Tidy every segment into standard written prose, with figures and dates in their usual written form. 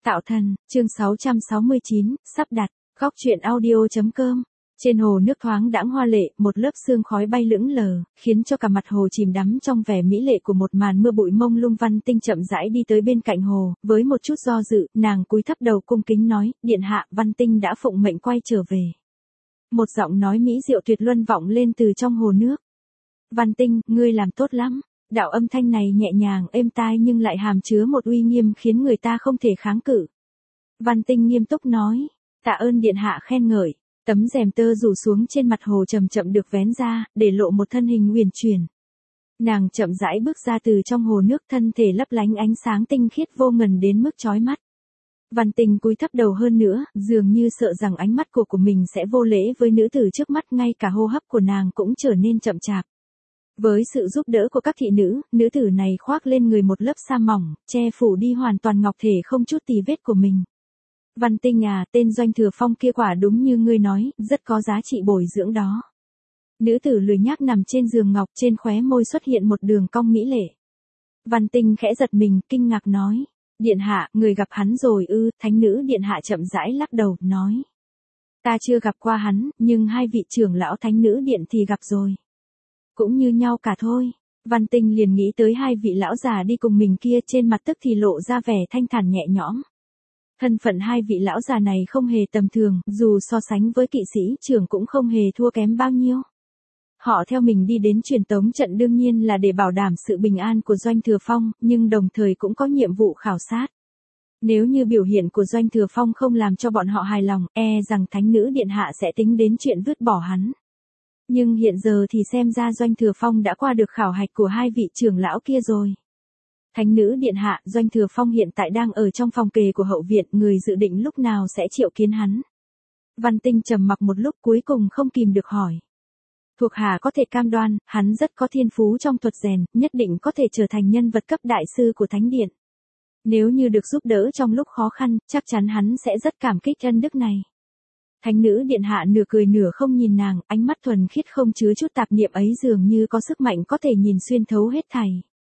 Tạo thần, chương 669, sắp đặt, góc truyện audio.com. Trên hồ nước thoáng đãng hoa lệ, một lớp sương khói bay lững lờ, khiến cho cả mặt hồ chìm đắm trong vẻ mỹ lệ của một màn mưa bụi mông lung. Văn Tinh chậm rãi đi tới bên cạnh hồ, với một chút do dự, nàng cúi thấp đầu cung kính nói, điện hạ, Văn Tinh đã phụng mệnh quay trở về. Một giọng nói mỹ diệu tuyệt luân vọng lên từ trong hồ nước. Văn Tinh, ngươi làm tốt lắm. Đạo âm thanh này nhẹ nhàng êm tai nhưng lại hàm chứa một uy nghiêm khiến người ta không thể kháng cự. Văn Tinh nghiêm túc nói, tạ ơn điện hạ khen ngợi. Tấm rèm tơ rủ xuống trên mặt hồ chậm chậm được vén ra, để lộ một thân hình uyển chuyển. Nàng chậm rãi bước ra từ trong hồ nước, thân thể lấp lánh ánh sáng tinh khiết vô ngần đến mức chói mắt. Văn Tinh cúi thấp đầu hơn nữa, dường như sợ rằng ánh mắt của mình sẽ vô lễ với nữ tử trước mắt, ngay cả hô hấp của nàng cũng trở nên chậm chạp. Với sự giúp đỡ của các thị nữ, nữ tử này khoác lên người một lớp sa mỏng, che phủ đi hoàn toàn ngọc thể không chút tì vết của mình. Văn Tinh à, tên Doanh Thừa Phong kia quả đúng như ngươi nói, rất có giá trị bồi dưỡng đó. Nữ tử lười nhác nằm trên giường ngọc, trên khóe môi xuất hiện một đường cong mỹ lệ. Văn Tinh khẽ giật mình, kinh ngạc nói, điện hạ, người gặp hắn rồi ư? Thánh nữ điện hạ chậm rãi lắc đầu, nói, ta chưa gặp qua hắn, nhưng hai vị trưởng lão thánh nữ điện thì gặp rồi. Cũng như nhau cả thôi. Văn Tinh liền nghĩ tới hai vị lão già đi cùng mình kia, trên mặt tức thì lộ ra vẻ thanh thản nhẹ nhõm. Thân phận hai vị lão già này không hề tầm thường, dù so sánh với kỵ sĩ trưởng cũng không hề thua kém bao nhiêu. Họ theo mình đi đến truyền tống trận đương nhiên là để bảo đảm sự bình an của Doanh Thừa Phong, nhưng đồng thời cũng có nhiệm vụ khảo sát. Nếu như biểu hiện của Doanh Thừa Phong không làm cho bọn họ hài lòng, rằng thánh nữ điện hạ sẽ tính đến chuyện vứt bỏ hắn. Nhưng hiện giờ thì xem ra Doanh Thừa Phong đã qua được khảo hạch của hai vị trưởng lão kia rồi. Thánh nữ điện hạ, Doanh Thừa Phong hiện tại đang ở trong phòng kề của hậu viện, người dự định lúc nào sẽ triệu kiến hắn. Văn Tinh trầm mặc một lúc, cuối cùng không kìm được hỏi. Thuộc hạ có thể cam đoan, hắn rất có thiên phú trong thuật rèn, nhất định có thể trở thành nhân vật cấp đại sư của Thánh Điện. Nếu như được giúp đỡ trong lúc khó khăn, chắc chắn hắn sẽ rất cảm kích ân đức này. Thánh nữ điện hạ nửa cười nửa không nhìn nàng, ánh mắt thuần khiết không chứa chút tạp niệm ấy dường như có sức mạnh có thể nhìn xuyên thấu hết thảy.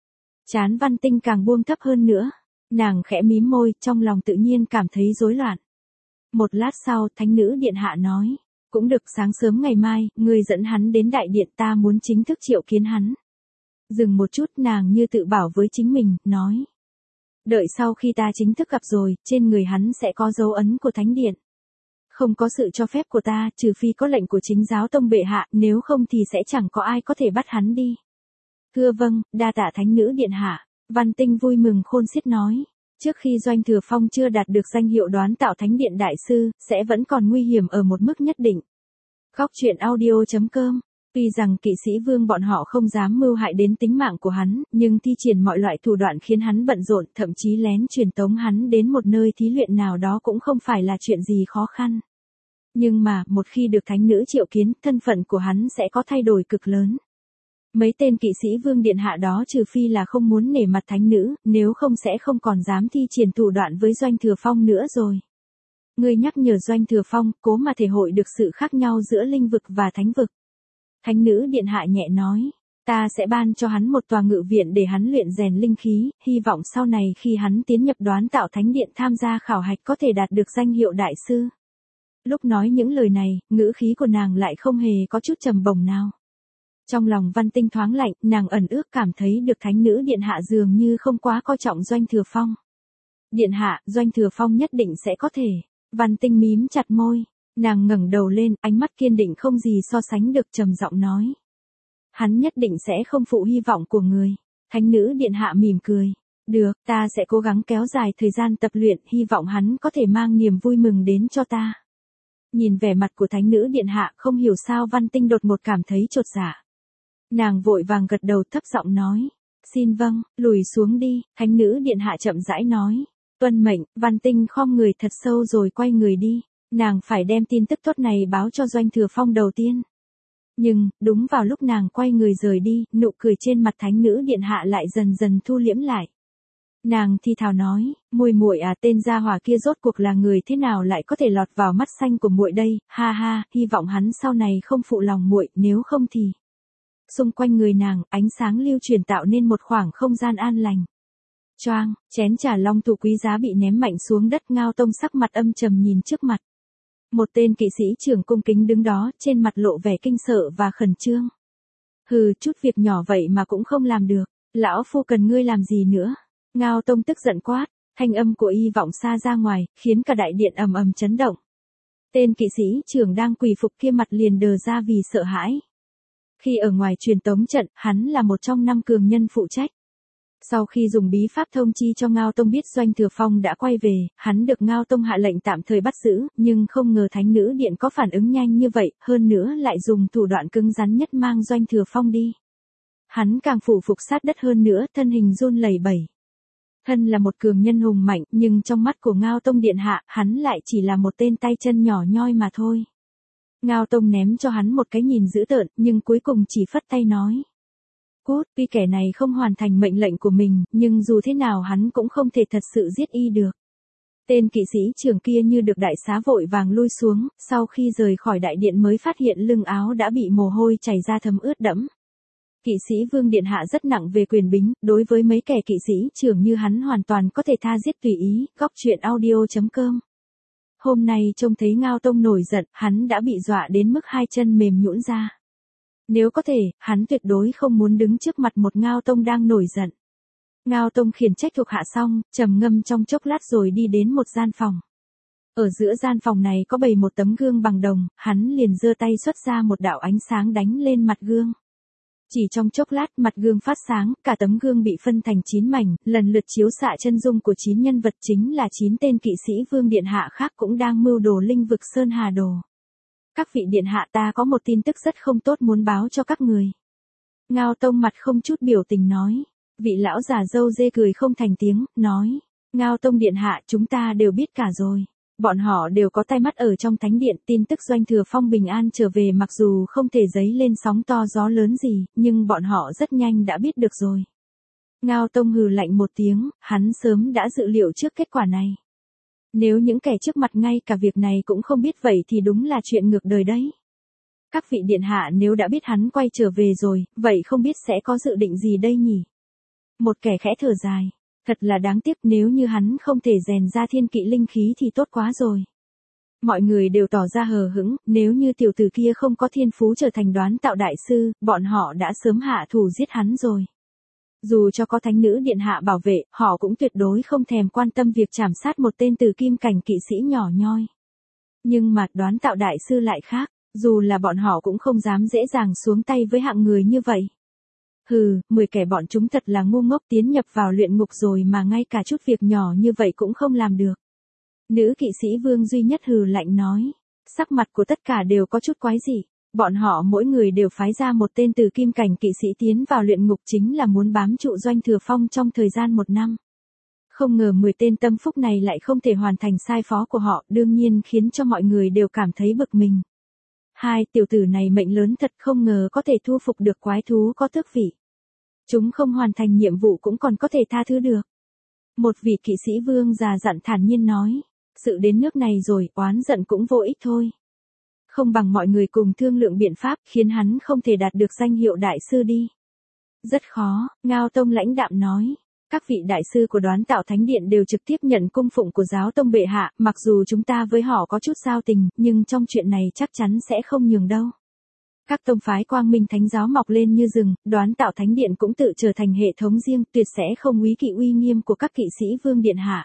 Trán Văn Tinh càng buông thấp hơn nữa, nàng khẽ mím môi, trong lòng tự nhiên cảm thấy rối loạn. Một lát sau, thánh nữ điện hạ nói, cũng được, sáng sớm ngày mai, người dẫn hắn đến đại điện, ta muốn chính thức triệu kiến hắn. Dừng một chút, nàng như tự bảo với chính mình, nói, đợi sau khi ta chính thức gặp rồi, trên người hắn sẽ có dấu ấn của Thánh Điện. Không có sự cho phép của ta, trừ phi có lệnh của chính giáo tông bệ hạ, nếu không thì sẽ chẳng có ai có thể bắt hắn đi. Thưa vâng, đa tạ thánh nữ điện hạ. Văn Tinh vui mừng khôn xiết nói, trước khi Doanh Thừa Phong chưa đạt được danh hiệu đoán tạo Thánh Điện đại sư, sẽ vẫn còn nguy hiểm ở một mức nhất định. Góc truyện audio.com. Tuy rằng kỵ sĩ vương bọn họ không dám mưu hại đến tính mạng của hắn, nhưng thi triển mọi loại thủ đoạn khiến hắn bận rộn, thậm chí lén truyền tống hắn đến một nơi thí luyện nào đó cũng không phải là chuyện gì khó khăn. Nhưng mà, một khi được thánh nữ triệu kiến, thân phận của hắn sẽ có thay đổi cực lớn. Mấy tên kỵ sĩ vương điện hạ đó trừ phi là không muốn nể mặt thánh nữ, nếu không sẽ không còn dám thi triển thủ đoạn với Doanh Thừa Phong nữa rồi. Ngươi nhắc nhở Doanh Thừa Phong, cố mà thể hội được sự khác nhau giữa linh vực và thánh vực. Thánh nữ điện hạ nhẹ nói, ta sẽ ban cho hắn một tòa ngự viện để hắn luyện rèn linh khí, hy vọng sau này khi hắn tiến nhập đoán tạo Thánh Điện tham gia khảo hạch có thể đạt được danh hiệu đại sư. Lúc nói những lời này, ngữ khí của nàng lại không hề có chút trầm bổng nào. Trong lòng Văn Tinh thoáng lạnh, nàng ẩn ước cảm thấy được thánh nữ điện hạ dường như không quá coi trọng Doanh Thừa Phong. Điện hạ, Doanh Thừa Phong nhất định sẽ có thể. Văn Tinh mím chặt môi, nàng ngẩng đầu lên, ánh mắt kiên định không gì so sánh được, trầm giọng nói. Hắn nhất định sẽ không phụ hy vọng của người. Thánh nữ điện hạ mỉm cười. Được, ta sẽ cố gắng kéo dài thời gian tập luyện, hy vọng hắn có thể mang niềm vui mừng đến cho ta. Nhìn vẻ mặt của thánh nữ điện hạ, không hiểu sao Văn Tinh đột ngột cảm thấy chột dạ. Nàng vội vàng gật đầu thấp giọng nói, xin vâng, lùi xuống đi. Thánh nữ điện hạ chậm rãi nói, tuân mệnh. Văn Tinh khom người thật sâu rồi quay người đi. Nàng phải đem tin tức tốt này báo cho Doanh Thừa Phong đầu tiên. Nhưng, đúng vào lúc nàng quay người rời đi, nụ cười trên mặt thánh nữ điện hạ lại dần dần thu liễm lại. Nàng thi thào nói, muội à, tên gia hỏa kia rốt cuộc là người thế nào lại có thể lọt vào mắt xanh của muội đây, ha ha, hy vọng hắn sau này không phụ lòng muội, nếu không thì. Xung quanh người nàng, ánh sáng lưu truyền tạo nên một khoảng không gian an lành. Choang, chén trà long thủ quý giá bị ném mạnh xuống đất, Ngao Tông sắc mặt âm trầm nhìn trước mặt. Một tên kỵ sĩ trưởng cung kính đứng đó, trên mặt lộ vẻ kinh sợ và khẩn trương. Hừ, chút việc nhỏ vậy mà cũng không làm được, lão phu cần ngươi làm gì nữa? Ngao Tông tức giận quát, thanh âm của y vọng xa ra ngoài, khiến cả đại điện ầm ầm chấn động. Tên kỵ sĩ trưởng đang quỳ phục kia mặt liền đờ ra vì sợ hãi. Khi ở ngoài truyền tống trận, hắn là một trong 5 cường nhân phụ trách. Sau khi dùng bí pháp thông chi cho Ngao Tông biết Doanh Thừa Phong đã quay về, hắn được Ngao Tông hạ lệnh tạm thời bắt giữ, nhưng không ngờ Thánh Nữ Điện có phản ứng nhanh như vậy, hơn nữa lại dùng thủ đoạn cứng rắn nhất mang Doanh Thừa Phong đi. Hắn càng phủ phục sát đất hơn nữa, thân hình run lẩy bẩy. Thân là một cường nhân hùng mạnh, nhưng trong mắt của Ngao Tông điện hạ, hắn lại chỉ là một tên tay chân nhỏ nhoi mà thôi. Ngao Tông ném cho hắn một cái nhìn dữ tợn, nhưng cuối cùng chỉ phất tay nói. Cút, tuy kẻ này không hoàn thành mệnh lệnh của mình, nhưng dù thế nào hắn cũng không thể thật sự giết y được. Tên kỵ sĩ trưởng kia như được đại xá vội vàng lui xuống, sau khi rời khỏi đại điện mới phát hiện lưng áo đã bị mồ hôi chảy ra thấm ướt đẫm. Kỵ sĩ Vương điện hạ rất nặng về quyền bính, đối với mấy kẻ kỵ sĩ trưởng như hắn hoàn toàn có thể tha giết tùy ý. Góc truyện audio.com. Hôm nay trông thấy Ngao Tông nổi giận, hắn đã bị dọa đến mức hai chân mềm nhũn ra. Nếu có thể, hắn tuyệt đối không muốn đứng trước mặt một Ngao Tông đang nổi giận. Ngao Tông khiển trách thuộc hạ xong, trầm ngâm trong chốc lát rồi đi đến một gian phòng. Ở giữa gian phòng này có bày một tấm gương bằng đồng, hắn liền giơ tay xuất ra một đạo ánh sáng đánh lên mặt gương. Chỉ trong chốc lát mặt gương phát sáng, cả tấm gương bị phân thành 9 mảnh, lần lượt chiếu xạ chân dung của 9 nhân vật, chính là 9 tên kỵ sĩ Vương điện hạ khác cũng đang mưu đồ linh vực Sơn Hà Đồ. Các vị điện hạ, ta có một tin tức rất không tốt muốn báo cho các người. Ngao Tông mặt không chút biểu tình nói. Vị lão già râu dê cười không thành tiếng, nói. Ngao Tông điện hạ, chúng ta đều biết cả rồi. Bọn họ đều có tai mắt ở trong thánh điện, tin tức Doanh Thừa Phong bình an trở về mặc dù không thể dấy lên sóng to gió lớn gì, nhưng bọn họ rất nhanh đã biết được rồi. Ngao Tông hừ lạnh một tiếng, hắn sớm đã dự liệu trước kết quả này. Nếu những kẻ trước mặt ngay cả việc này cũng không biết vậy thì đúng là chuyện ngược đời đấy. Các vị điện hạ, nếu đã biết hắn quay trở về rồi, vậy không biết sẽ có dự định gì đây nhỉ? Một kẻ khẽ thở dài. Thật là đáng tiếc, nếu như hắn không thể rèn ra thiên kỵ linh khí thì tốt quá rồi. Mọi người đều tỏ ra hờ hững, nếu như tiểu tử kia không có thiên phú trở thành Đoán Tạo đại sư, bọn họ đã sớm hạ thủ giết hắn rồi. Dù cho có Thánh Nữ điện hạ bảo vệ, họ cũng tuyệt đối không thèm quan tâm việc trảm sát một tên tử kim cảnh kỵ sĩ nhỏ nhoi. Nhưng mà Đoán Tạo đại sư lại khác, dù là bọn họ cũng không dám dễ dàng xuống tay với hạng người như vậy. Hừ, 10 kẻ bọn chúng thật là ngu ngốc, tiến nhập vào luyện ngục rồi mà ngay cả chút việc nhỏ như vậy cũng không làm được. Nữ kỵ sĩ Vương duy nhất hừ lạnh nói. Sắc mặt của tất cả đều có chút quái dị. Bọn họ mỗi người đều phái ra một tên tử kim cảnh kỵ sĩ tiến vào luyện ngục, chính là muốn bám trụ Doanh Thừa Phong trong thời gian 1 năm. Không ngờ 10 tên tâm phúc này lại không thể hoàn thành sai phó của họ, đương nhiên khiến cho mọi người đều cảm thấy bực mình. Hai tiểu tử này mệnh lớn thật, không ngờ có thể thu phục được quái thú có tước vị. Chúng không hoàn thành nhiệm vụ cũng còn có thể tha thứ được. Một vị kỵ sĩ Vương già dặn thản nhiên nói. Sự đến nước này rồi, oán giận cũng vô ích thôi. Không bằng mọi người cùng thương lượng biện pháp, khiến hắn không thể đạt được danh hiệu đại sư đi. Rất khó, Ngao Tông lãnh đạm nói. Các vị đại sư của Đoán Tạo Thánh Điện đều trực tiếp nhận cung phụng của giáo tông bệ hạ, mặc dù chúng ta với họ có chút giao tình, nhưng trong chuyện này chắc chắn sẽ không nhường đâu. Các tông phái Quang Minh Thánh giáo mọc lên như rừng, Đoán Tạo Thánh Điện cũng tự trở thành hệ thống riêng, tuyệt sẽ không úy kỵ uy nghiêm của các kỵ sĩ Vương điện hạ.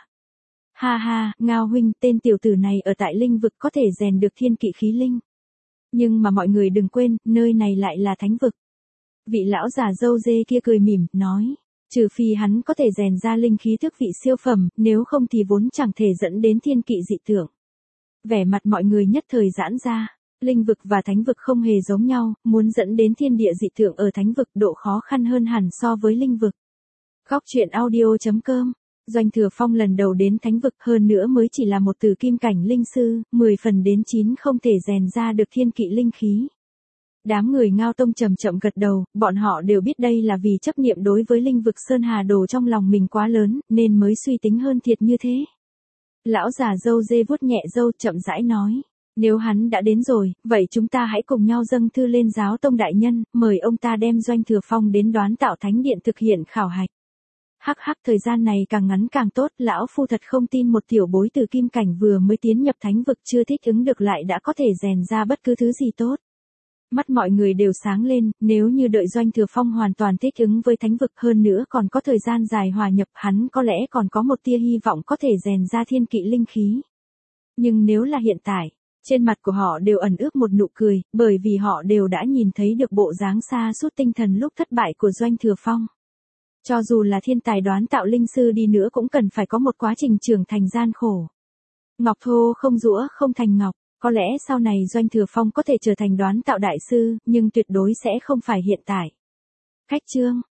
Ha ha, Ngao huynh, tên tiểu tử này ở tại linh vực có thể rèn được thiên kỵ khí linh. Nhưng mà mọi người đừng quên, nơi này lại là thánh vực. Vị lão già râu dê kia cười mỉm, nói. Trừ phi hắn có thể rèn ra linh khí thức vị siêu phẩm, nếu không thì vốn chẳng thể dẫn đến thiên kỵ dị tượng. Vẻ mặt mọi người nhất thời giãn ra. Linh vực và thánh vực không hề giống nhau, muốn dẫn đến thiên địa dị tượng ở thánh vực độ khó khăn hơn hẳn so với linh vực. Góc truyện audio.com. Doanh Thừa Phong lần đầu đến thánh vực, hơn nữa mới chỉ là một tử kim cảnh linh sư, 10 phần đến 9 không thể rèn ra được thiên kỵ linh khí. Đám người Ngao Tông chậm chậm gật đầu, bọn họ đều biết đây là vì chấp niệm đối với linh vực Sơn Hà Đồ trong lòng mình quá lớn, nên mới suy tính hơn thiệt như thế. Lão già râu dê vuốt nhẹ râu chậm rãi nói. Nếu hắn đã đến rồi, vậy chúng ta hãy cùng nhau dâng thư lên giáo tông đại nhân, mời ông ta đem Doanh Thừa Phong đến Đoán Tạo Thánh Điện thực hiện khảo hạch. Hắc hắc, thời gian này càng ngắn càng tốt, lão phu thật không tin một tiểu bối từ kim cảnh vừa mới tiến nhập thánh vực chưa thích ứng được lại đã có thể rèn ra bất cứ thứ gì tốt. Mắt mọi người đều sáng lên, nếu như đợi Doanh Thừa Phong hoàn toàn thích ứng với thánh vực hơn nữa còn có thời gian dài hòa nhập, hắn có lẽ còn có một tia hy vọng có thể rèn ra thiên kỵ linh khí. Nhưng nếu là hiện tại, trên mặt của họ đều ẩn ước một nụ cười, bởi vì họ đều đã nhìn thấy được bộ dáng sa sút tinh thần lúc thất bại của Doanh Thừa Phong. Cho dù là thiên tài đoán tạo linh sư đi nữa cũng cần phải có một quá trình trưởng thành gian khổ. Ngọc thô không rũa không thành ngọc, có lẽ sau này Doanh Thừa Phong có thể trở thành đoán tạo đại sư, nhưng tuyệt đối sẽ không phải hiện tại. Khách chương